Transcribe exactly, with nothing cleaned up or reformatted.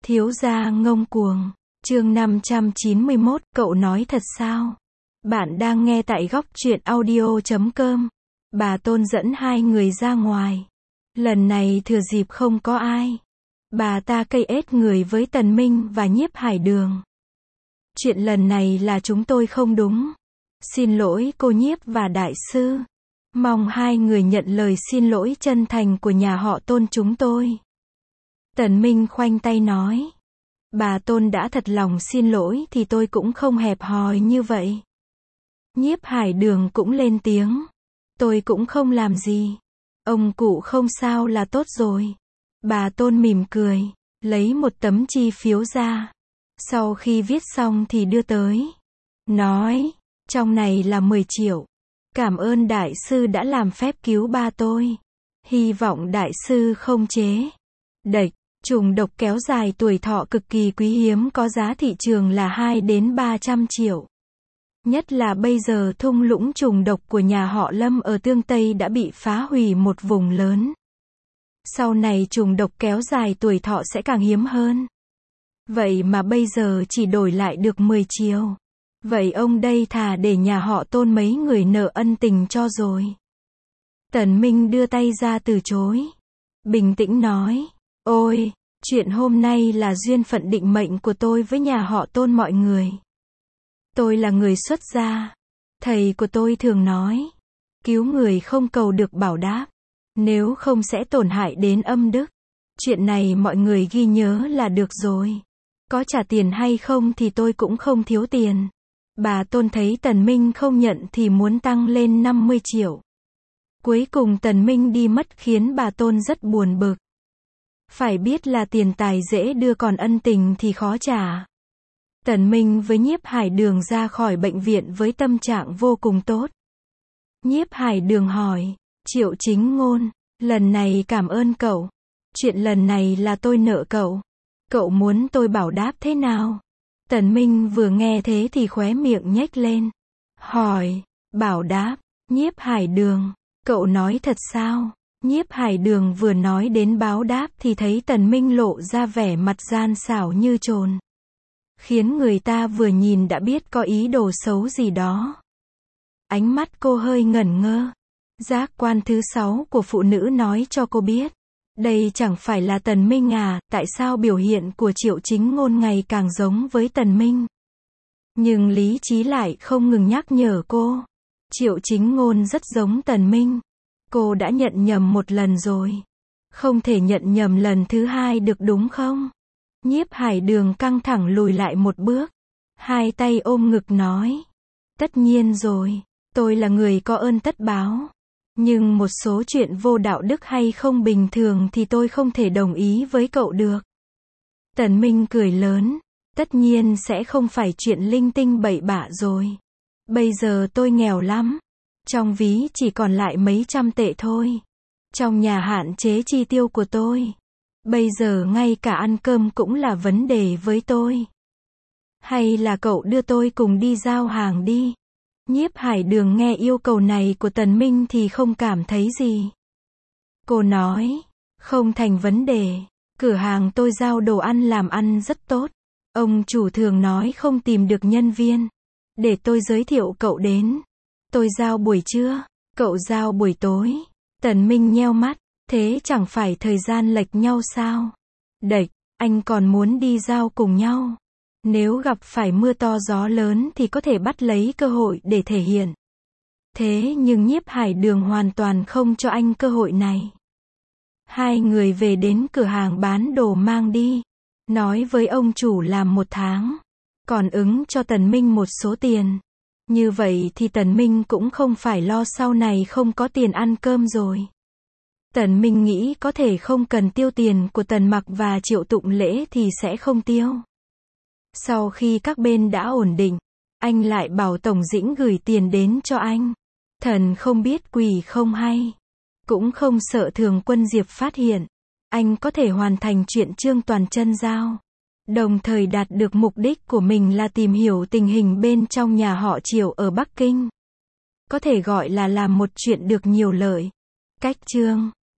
Thiếu gia ngông cuồng. Chương năm trăm chín mươi mốt, cậu nói thật sao? Bạn đang nghe tại góc truyện audio chấm com. Bà Tôn dẫn hai người ra ngoài. Lần này thừa dịp không có ai. Bà ta cây ết người với Tần Minh và Nhiếp Hải Đường. Chuyện lần này là chúng tôi không đúng. Xin lỗi cô Nhiếp và đại sư. Mong hai người nhận lời xin lỗi chân thành của nhà họ Tôn chúng tôi. Tần Minh khoanh tay nói. Bà Tôn đã thật lòng xin lỗi thì tôi cũng không hẹp hòi như vậy. Nhiếp Hải Đường cũng lên tiếng. Tôi cũng không làm gì. Ông cụ không sao là tốt rồi. Bà Tôn mỉm cười, lấy một tấm chi phiếu ra. Sau khi viết xong thì đưa tới. Nói, trong này là mười triệu. Cảm ơn đại sư đã làm phép cứu ba tôi. Hy vọng đại sư không chế. Đệch, trùng độc kéo dài tuổi thọ cực kỳ quý hiếm có giá thị trường là hai đến ba trăm triệu. Nhất là bây giờ thung lũng trùng độc của nhà họ Lâm ở Tương Tây đã bị phá hủy một vùng lớn. Sau này trùng độc kéo dài tuổi thọ sẽ càng hiếm hơn. Vậy mà bây giờ chỉ đổi lại được mười triệu. Vậy ông đây thà để nhà họ Tôn mấy người nợ ân tình cho rồi. Tần Minh đưa tay ra từ chối. Bình tĩnh nói. Ôi, chuyện hôm nay là duyên phận định mệnh của tôi với nhà họ Tôn mọi người. Tôi là người xuất gia. Thầy của tôi thường nói. Cứu người không cầu được bảo đáp. Nếu không sẽ tổn hại đến âm đức. Chuyện này mọi người ghi nhớ là được rồi. Có trả tiền hay không thì tôi cũng không thiếu tiền. Bà Tôn thấy Tần Minh không nhận thì muốn tăng lên năm mươi triệu. Cuối cùng Tần Minh đi mất khiến bà Tôn rất buồn bực. Phải biết là tiền tài dễ đưa còn ân tình thì khó trả. Tần Minh với Nhiếp Hải Đường ra khỏi bệnh viện với tâm trạng vô cùng tốt. Nhiếp Hải Đường hỏi, Triệu Chính Ngôn, lần này cảm ơn cậu. Chuyện lần này là tôi nợ cậu. Cậu muốn tôi bảo đáp thế nào? Tần Minh vừa nghe thế thì khóe miệng nhếch lên. Hỏi, bảo đáp, Nhiếp Hải Đường, cậu nói thật sao? Nhiếp Hải Đường vừa nói đến báo đáp thì thấy Tần Minh lộ ra vẻ mặt gian xảo như trồn. Khiến người ta vừa nhìn đã biết có ý đồ xấu gì đó. Ánh mắt cô hơi ngẩn ngơ. Giác quan thứ sáu của phụ nữ nói cho cô biết. Đây chẳng phải là Tần Minh à, tại sao biểu hiện của Triệu Chính Ngôn ngày càng giống với Tần Minh? Nhưng lý trí lại không ngừng nhắc nhở cô. Triệu Chính Ngôn rất giống Tần Minh. Cô đã nhận nhầm một lần rồi. Không thể nhận nhầm lần thứ hai được đúng không? Nhiếp Hải Đường căng thẳng lùi lại một bước. Hai tay ôm ngực nói. Tất nhiên rồi, tôi là người có ơn tất báo. Nhưng một số chuyện vô đạo đức hay không bình thường thì tôi không thể đồng ý với cậu được. Tần Minh cười lớn. Tất nhiên sẽ không phải chuyện linh tinh bậy bạ rồi. Bây giờ tôi nghèo lắm. Trong ví chỉ còn lại mấy trăm tệ thôi. Trong nhà hạn chế chi tiêu của tôi. Bây giờ ngay cả ăn cơm cũng là vấn đề với tôi. Hay là cậu đưa tôi cùng đi giao hàng đi. Nhiếp Hải Đường nghe yêu cầu này của Tần Minh thì không cảm thấy gì. Cô nói, không thành vấn đề. Cửa hàng tôi giao đồ ăn làm ăn rất tốt. Ông chủ thường nói không tìm được nhân viên. Để tôi giới thiệu cậu đến. Tôi giao buổi trưa, cậu giao buổi tối. Tần Minh nheo mắt, thế chẳng phải thời gian lệch nhau sao? Đệch, anh còn muốn đi giao cùng nhau. Nếu gặp phải mưa to gió lớn thì có thể bắt lấy cơ hội để thể hiện. Thế nhưng Nhiếp Hải Đường hoàn toàn không cho anh cơ hội này. Hai người về đến cửa hàng bán đồ mang đi. Nói với ông chủ làm một tháng. Còn ứng cho Tần Minh một số tiền. Như vậy thì Tần Minh cũng không phải lo sau này không có tiền ăn cơm rồi. Tần Minh nghĩ có thể không cần tiêu tiền của Tần Mặc và Triệu Tụng Lễ thì sẽ không tiêu. Sau khi các bên đã ổn định, anh lại bảo Tổng Dĩnh gửi tiền đến cho anh. Thần không biết quỷ không hay. Cũng không sợ Thường Quân Diệp phát hiện. Anh có thể hoàn thành chuyện Trương Toàn Chân giao. Đồng thời đạt được mục đích của mình là tìm hiểu tình hình bên trong nhà họ Triệu ở Bắc Kinh. Có thể gọi là làm một chuyện được nhiều lợi. Cách chương